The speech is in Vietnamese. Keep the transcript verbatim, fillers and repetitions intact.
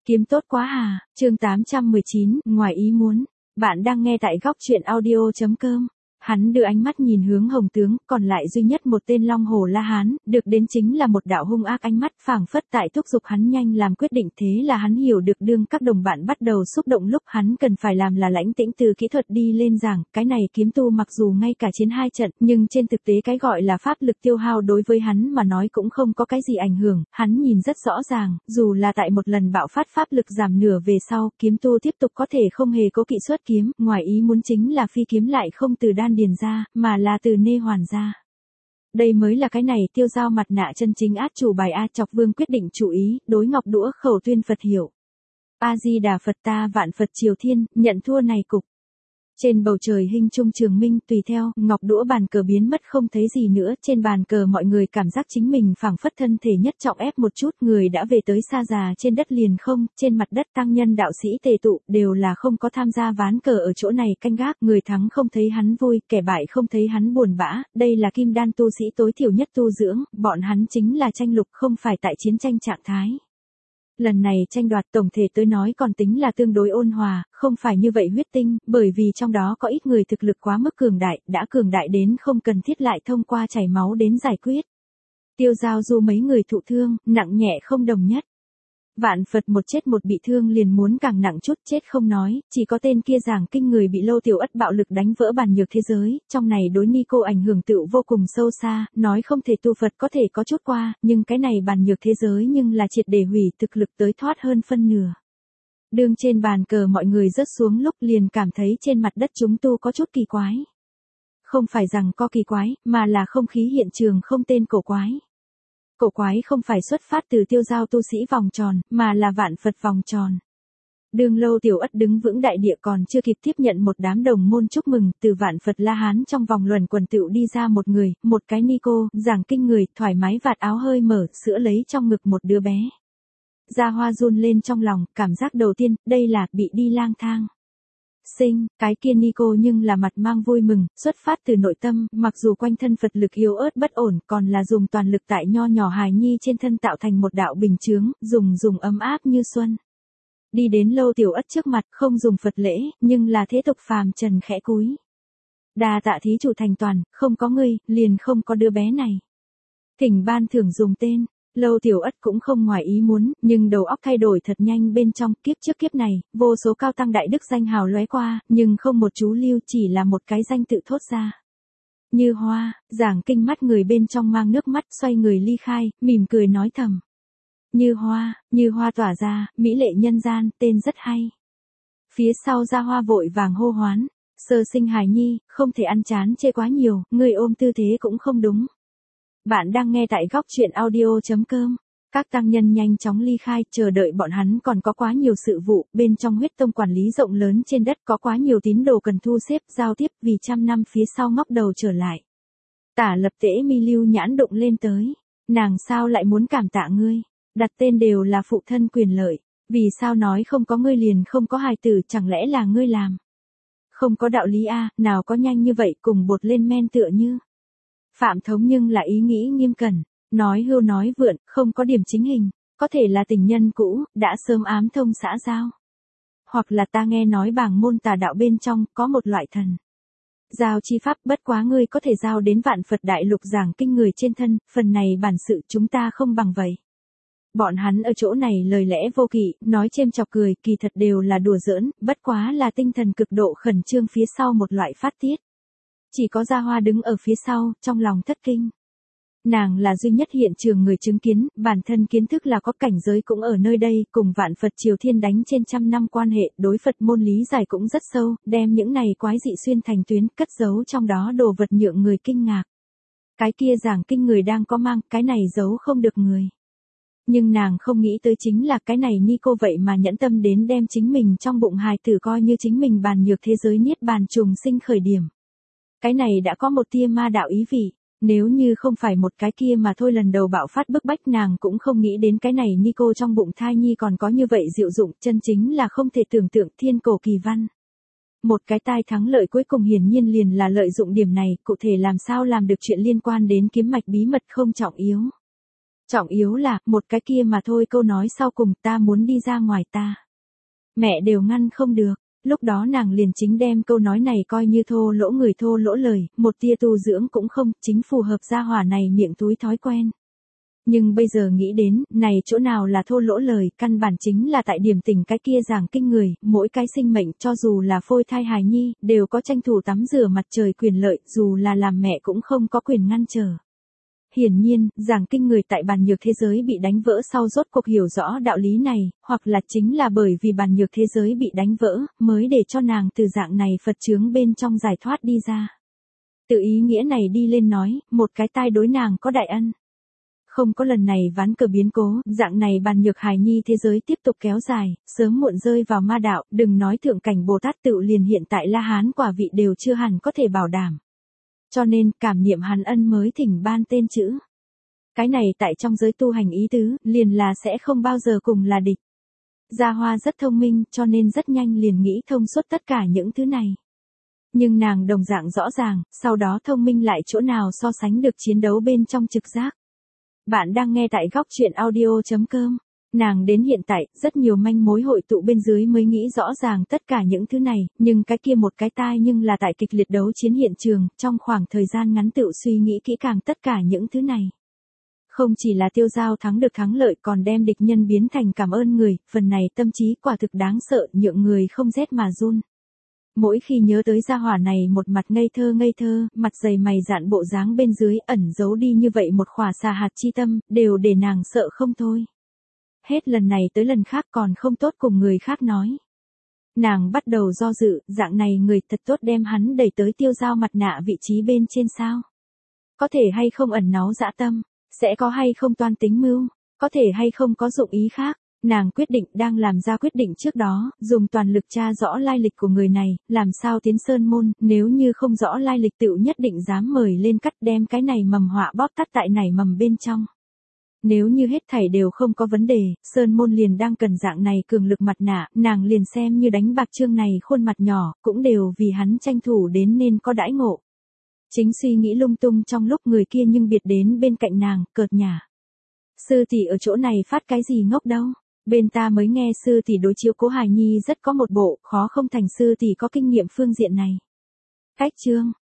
Kiếm tốt quá à, chương tám trăm mười chín, ngoài ý muốn. Bạn đang nghe tại góc truyện audio chấm com. Hắn đưa ánh mắt nhìn hướng Hồng tướng, còn lại duy nhất một tên Long Hổ La Hán, được đến chính là một đạo hung ác ánh mắt phảng phất tại thúc giục hắn nhanh làm quyết định. Thế là hắn hiểu được đương các đồng bạn bắt đầu xúc động lúc hắn cần phải làm là lãnh tĩnh từ kỹ thuật đi lên giảng. Cái này kiếm tu mặc dù ngay cả chiến hai trận, nhưng trên thực tế cái gọi là pháp lực tiêu hao đối với hắn mà nói cũng không có cái gì ảnh hưởng. Hắn nhìn rất rõ ràng, dù là tại một lần bạo phát pháp lực giảm nửa về sau, kiếm tu tiếp tục có thể không hề có kỵ xuất kiếm. Ngoài ý muốn chính là phi kiếm lại không từ đan điền ra, mà là từ nê hoàn ra. Đây mới là cái này tiêu dao mặt nạ chân chính át chủ bài. A Chọc Vương quyết định chú ý, đối ngọc đũa khẩu tuyên Phật hiểu. A Di Đà Phật, ta vạn Phật triều thiên, nhận thua này cục. Trên bầu trời hinh trung trường minh, tùy theo, ngọc đũa bàn cờ biến mất không thấy gì nữa. Trên bàn cờ mọi người cảm giác chính mình phảng phất thân thể nhất trọng ép một chút. Người đã về tới xa già trên đất liền không, trên mặt đất tăng nhân đạo sĩ tề tụ, đều là không có tham gia ván cờ ở chỗ này canh gác. Người thắng không thấy hắn vui, kẻ bại không thấy hắn buồn bã. Đây là kim đan tu sĩ tối thiểu nhất tu dưỡng, bọn hắn chính là tranh lục không phải tại chiến tranh trạng thái. Lần này tranh đoạt tổng thể tới nói còn tính là tương đối ôn hòa, không phải như vậy huyết tinh, bởi vì trong đó có ít người thực lực quá mức cường đại, đã cường đại đến không cần thiết lại thông qua chảy máu đến giải quyết. Tiêu giao du mấy người thụ thương, nặng nhẹ không đồng nhất. Vạn Phật một chết một bị thương liền muốn càng nặng chút, chết không nói, chỉ có tên kia giảng kinh người bị Lô Tiểu Ất bạo lực đánh vỡ bàn nhược thế giới, trong này đối Nico ảnh hưởng tựu vô cùng sâu xa, nói không thể tu Phật có thể có chút qua, nhưng cái này bàn nhược thế giới nhưng là triệt để hủy, thực lực tới thoát hơn phân nửa. Đương trên bàn cờ mọi người rớt xuống lúc liền cảm thấy trên mặt đất chúng tu có chút kỳ quái. Không phải rằng có kỳ quái, mà là không khí hiện trường không tên cổ quái. Cổ quái không phải xuất phát từ tiêu giao tu sĩ vòng tròn, mà là vạn Phật vòng tròn. Đương Lô Tiểu Ất đứng vững đại địa còn chưa kịp tiếp nhận một đám đồng môn chúc mừng, từ vạn Phật La Hán trong vòng luẩn quần tựu đi ra một người, một cái Nico, giảng kinh người, thoải mái vạt áo hơi mở, sữa lấy trong ngực một đứa bé. Gia Hoa run lên trong lòng, cảm giác đầu tiên, đây là bị đi lang thang. Sinh, cái kia Nico nhưng là mặt mang vui mừng, xuất phát từ nội tâm, mặc dù quanh thân Phật lực yếu ớt bất ổn, còn là dùng toàn lực tại nho nhỏ hài nhi trên thân tạo thành một đạo bình chướng, dùng dùng ấm áp như xuân. Đi đến Lô Tiểu Ất trước mặt, không dùng Phật lễ, nhưng là thế tục phàm trần khẽ cúi. Đa tạ thí chủ thành toàn, không có ngươi, liền không có đứa bé này. Thỉnh ban thưởng dùng tên. Lô Tiểu Ất cũng không ngoài ý muốn, nhưng đầu óc thay đổi thật nhanh bên trong, kiếp trước kiếp này, vô số cao tăng đại đức danh hào lóe qua, nhưng không một chú lưu, chỉ là một cái danh tự thốt ra. Như Hoa, giảng kinh mắt người bên trong mang nước mắt, xoay người ly khai, mỉm cười nói thầm. Như Hoa, Như Hoa tỏa ra, mỹ lệ nhân gian, tên rất hay. Phía sau Gia Hoa vội vàng hô hoán, sơ sinh hài nhi, không thể ăn chán chê quá nhiều, người ôm tư thế cũng không đúng. Bạn đang nghe tại góc truyện audio chấm com. Các tăng nhân nhanh chóng ly khai, chờ đợi bọn hắn còn có quá nhiều sự vụ, bên trong huyết tông quản lý rộng lớn trên đất có quá nhiều tín đồ cần thu xếp, giao tiếp, vì trăm năm phía sau ngóc đầu trở lại. Tả Lập Tễ mi lưu nhãn động lên tới. Nàng sao lại muốn cảm tạ ngươi? Đặt tên đều là phụ thân quyền lợi. Vì sao nói không có ngươi liền không có hài tử, chẳng lẽ là ngươi làm? Không có đạo lý a, nào có nhanh như vậy, cùng bột lên men tựa như. Phạm Thống nhưng là ý nghĩ nghiêm cẩn, nói hưu nói vượn, không có điểm chính hình, có thể là tình nhân cũ, đã sớm ám thông xã giao. Hoặc là ta nghe nói bảng môn tà đạo bên trong, có một loại thần. Giao chi pháp, bất quá ngươi có thể giao đến vạn Phật đại lục giảng kinh người trên thân, phần này bản sự chúng ta không bằng vậy. Bọn hắn ở chỗ này lời lẽ vô kỵ, nói chêm chọc cười, kỳ thật đều là đùa giỡn, bất quá là tinh thần cực độ khẩn trương phía sau một loại phát tiết. Chỉ có Gia Hoa đứng ở phía sau, trong lòng thất kinh. Nàng là duy nhất hiện trường người chứng kiến, bản thân kiến thức là có cảnh giới cũng ở nơi đây, cùng vạn Phật triều thiên đánh trên trăm năm quan hệ, đối Phật môn lý giải cũng rất sâu, đem những này quái dị xuyên thành tuyến, cất giấu trong đó đồ vật nhượng người kinh ngạc. Cái kia giảng kinh người đang có mang, cái này giấu không được người. Nhưng nàng không nghĩ tới chính là cái này Nico vậy mà nhẫn tâm đến đem chính mình trong bụng hài tử coi như chính mình bàn nhược thế giới niết bàn trùng sinh khởi điểm. Cái này đã có một tia ma đạo ý vị, nếu như không phải một cái kia mà thôi lần đầu bạo phát bức bách nàng cũng không nghĩ đến cái này Nico trong bụng thai nhi còn có như vậy diệu dụng, chân chính là không thể tưởng tượng thiên cổ kỳ văn. Một cái tai thắng lợi cuối cùng hiển nhiên liền là lợi dụng điểm này, cụ thể làm sao làm được chuyện liên quan đến kiếm mạch bí mật không trọng yếu. Trọng yếu là, một cái kia mà thôi, câu nói sau cùng, ta muốn đi ra ngoài ta. Mẹ đều ngăn không được, lúc đó nàng liền chính đem câu nói này coi như thô lỗ người thô lỗ lời, một tia tu dưỡng cũng không, chính phù hợp gia hỏa này miệng túi thói quen. Nhưng bây giờ nghĩ đến, này chỗ nào là thô lỗ lời, căn bản chính là tại điểm tình cái kia giảng kinh người, mỗi cái sinh mệnh cho dù là phôi thai hài nhi, đều có tranh thủ tắm rửa mặt trời quyền lợi, dù là làm mẹ cũng không có quyền ngăn trở. Hiển nhiên, giảng kinh người tại bàn nhược thế giới bị đánh vỡ sau rốt cuộc hiểu rõ đạo lý này, hoặc là chính là bởi vì bàn nhược thế giới bị đánh vỡ, mới để cho nàng từ dạng này Phật chướng bên trong giải thoát đi ra. Tự ý nghĩa này đi lên nói, một cái tai đối nàng có đại ân. Không có lần này ván cờ biến cố, dạng này bàn nhược hài nhi thế giới tiếp tục kéo dài, sớm muộn rơi vào ma đạo, đừng nói thượng cảnh Bồ Tát tự liền hiện tại La Hán quả vị đều chưa hẳn có thể bảo đảm. Cho nên, cảm niệm hắn ân mới thỉnh ban tên chữ. Cái này tại trong giới tu hành ý tứ, liền là sẽ không bao giờ cùng là địch. Gia Hoa rất thông minh, cho nên rất nhanh liền nghĩ thông suốt tất cả những thứ này. Nhưng nàng đồng dạng rõ ràng, sau đó thông minh lại chỗ nào so sánh được chiến đấu bên trong trực giác. Bạn đang nghe tại góc truyện audio chấm com. Nàng đến hiện tại, rất nhiều manh mối hội tụ bên dưới mới nghĩ rõ ràng tất cả những thứ này, nhưng cái kia một cái tai nhưng là tại kịch liệt đấu chiến hiện trường, trong khoảng thời gian ngắn tự suy nghĩ kỹ càng tất cả những thứ này. Không chỉ là Tiêu Giao thắng được thắng lợi còn đem địch nhân biến thành cảm ơn người, phần này tâm trí quả thực đáng sợ, nhượng người không rét mà run. Mỗi khi nhớ tới gia hỏa này một mặt ngây thơ ngây thơ, mặt dày mày dạn bộ dáng bên dưới ẩn giấu đi như vậy một khỏa xà hạt chi tâm, đều để nàng sợ không thôi. Hết lần này tới lần khác còn không tốt cùng người khác nói. Nàng bắt đầu do dự, dạng này người thật tốt đem hắn đẩy tới Tiêu Giao mặt nạ vị trí bên trên sao. Có thể hay không ẩn náu dã tâm, sẽ có hay không toan tính mưu, có thể hay không có dụng ý khác. Nàng quyết định đang làm ra quyết định trước đó, dùng toàn lực tra rõ lai lịch của người này, làm sao tiến sơn môn, nếu như không rõ lai lịch tựu nhất định dám mời lên cắt đem cái này mầm họa bóp tắt tại nảy mầm bên trong. Nếu như hết thảy đều không có vấn đề, sơn môn liền đang cần dạng này cường lực mặt nạ, nàng liền xem như đánh bạc trương này khuôn mặt nhỏ, cũng đều vì hắn tranh thủ đến nên có đãi ngộ. Chính suy nghĩ lung tung trong lúc người kia nhưng biệt đến bên cạnh nàng, cợt nhả. Sư tỷ ở chỗ này phát cái gì ngốc đâu. Bên ta mới nghe sư tỷ đối chiếu Cố Hài Nhi rất có một bộ, khó không thành sư tỷ có kinh nghiệm phương diện này. Cách chương,